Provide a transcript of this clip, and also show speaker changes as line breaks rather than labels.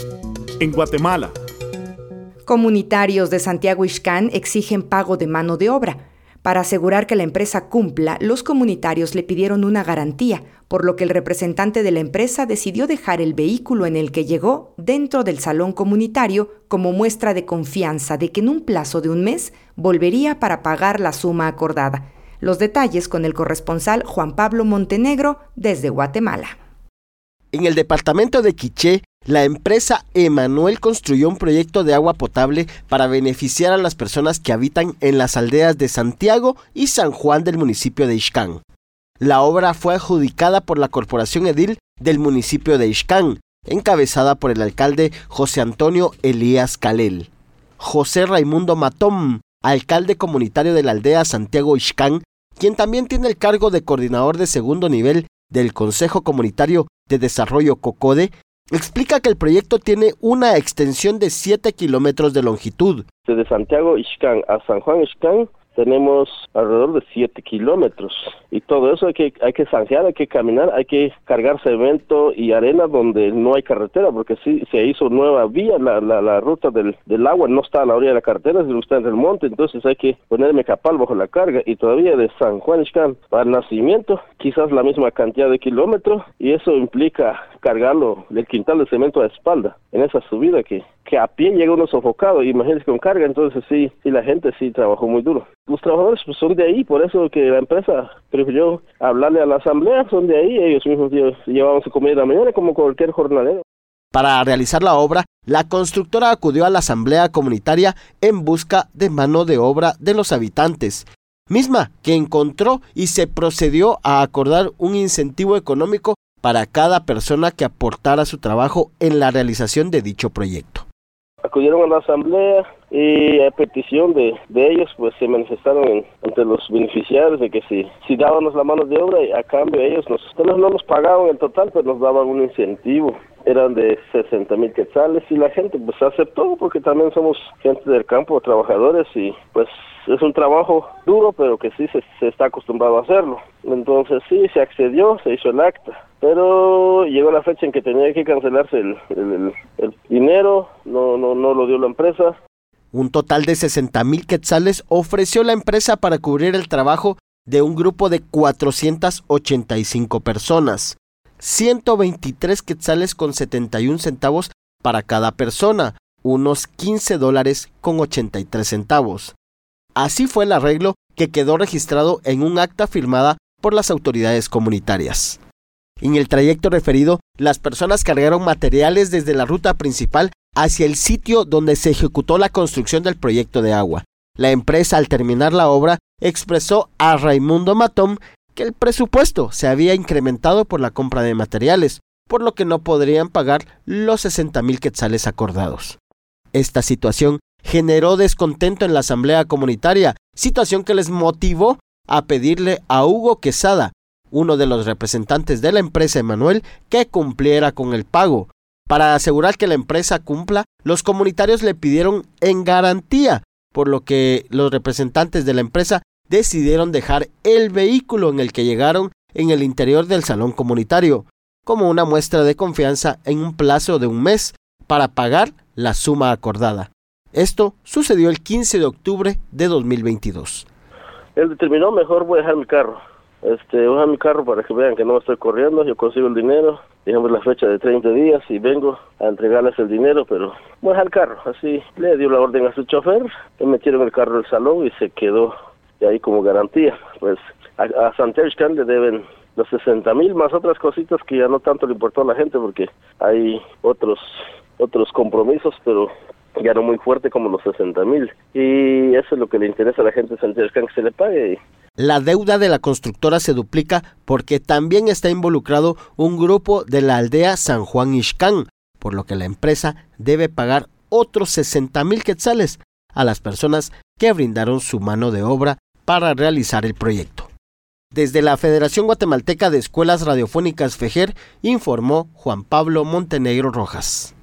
En Guatemala,
comunitarios de Santiago Ixcán exigen pago de mano de obra. Para asegurar que la empresa cumpla, los comunitarios le pidieron una garantía, por lo que el representante de la empresa decidió dejar el vehículo en el que llegó dentro del salón comunitario como muestra de confianza de que en un plazo de un mes volvería para pagar la suma acordada. Los detalles con el corresponsal Juan Pablo Montenegro desde Guatemala.
En el departamento de Quiché, la empresa Emanuel construyó un proyecto de agua potable para beneficiar a las personas que habitan en las aldeas de Santiago y San Juan del municipio de Ixcán. La obra fue adjudicada por la Corporación Edil del municipio de Ixcán, encabezada por el alcalde José Antonio Elías Calel. José Raimundo Matón, alcalde comunitario de la aldea Santiago Ixcán, quien también tiene el cargo de coordinador de segundo nivel del Consejo Comunitario de Desarrollo COCODE, explica que el proyecto tiene una extensión de 7 kilómetros de longitud.
Desde Santiago Ixcán a San Juan Ixcán tenemos alrededor de 7 kilómetros y todo eso hay que zanjear, hay que caminar, hay que cargar cemento y arena donde no hay carretera, porque sí se hizo nueva vía, la ruta del agua no está a la orilla de la carretera, sino está en el monte, entonces hay que poner mecapal bajo la carga y todavía de San Juan Ixcán para el nacimiento quizás la misma cantidad de kilómetros y eso implica cargarlo del quintal de cemento a espalda en esa subida que a pie llega uno sofocado, imagínense con carga, entonces sí la gente sí trabajó muy duro. Los trabajadores pues, son de ahí, por eso que la empresa prefirió hablarle a la asamblea, son de ahí, ellos mismos llevaban su comida de la mañana como cualquier jornalero.
Para realizar la obra, la constructora acudió a la asamblea comunitaria en busca de mano de obra de los habitantes, misma que encontró y se procedió a acordar un incentivo económico para cada persona que aportara su trabajo en la realización de dicho proyecto.
Acudieron a la asamblea y a petición de ellos pues se manifestaron ante los beneficiarios de que si dábamos la mano de obra y a cambio ellos no nos pagaban el total, pero nos daban un incentivo. Eran de 60,000 quetzales y la gente pues aceptó porque también somos gente del campo, trabajadores y pues es un trabajo duro pero que sí se está acostumbrado a hacerlo. Entonces sí, se accedió, se hizo el acta, pero llegó la fecha en que tenía que cancelarse el dinero, no lo dio la empresa.
Un total de 60,000 quetzales ofreció la empresa para cubrir el trabajo de un grupo de 485 personas. 123 quetzales con 71 centavos para cada persona, unos $15 con 83 centavos. Así fue el arreglo que quedó registrado en un acta firmada por las autoridades comunitarias. En el trayecto referido, las personas cargaron materiales desde la ruta principal hacia el sitio donde se ejecutó la construcción del proyecto de agua. La empresa, al terminar la obra, expresó a Raimundo Matón que el presupuesto se había incrementado por la compra de materiales, por lo que no podrían pagar los 60,000 quetzales acordados. Esta situación generó descontento en la asamblea comunitaria, situación que les motivó a pedirle a Hugo Quesada, uno de los representantes de la empresa Emanuel, que cumpliera con el pago. Para asegurar que la empresa cumpla, los comunitarios le pidieron en garantía, por lo que los representantes de la empresa decidieron dejar el vehículo en el que llegaron en el interior del salón comunitario, como una muestra de confianza en un plazo de un mes para pagar la suma acordada. Esto sucedió el 15 de octubre de 2022.
Él determinó, mejor voy a dejar mi carro. Voy a dejar mi carro para que vean que no estoy corriendo, yo consigo el dinero, dejamos la fecha de 30 días y vengo a entregarles el dinero, pero voy a dejar el carro. Así le dio la orden a su chofer, le metieron el carro del salón y se quedó ahí como garantía. Pues a Santiago Ixcán le deben los 60,000 más otras cositas que ya no tanto le importó a la gente porque hay otros compromisos, pero ya no muy fuerte como los 60,000. Y eso es lo que le interesa a la gente de Santiago Ixcán, que se le pague.
La deuda de la constructora se duplica porque también está involucrado un grupo de la aldea San Juan Ixcán, por lo que la empresa debe pagar otros 60,000 quetzales a las personas que brindaron su mano de obra para realizar el proyecto. Desde la Federación Guatemalteca de Escuelas Radiofónicas FEGER, informó Juan Pablo Montenegro Rojas.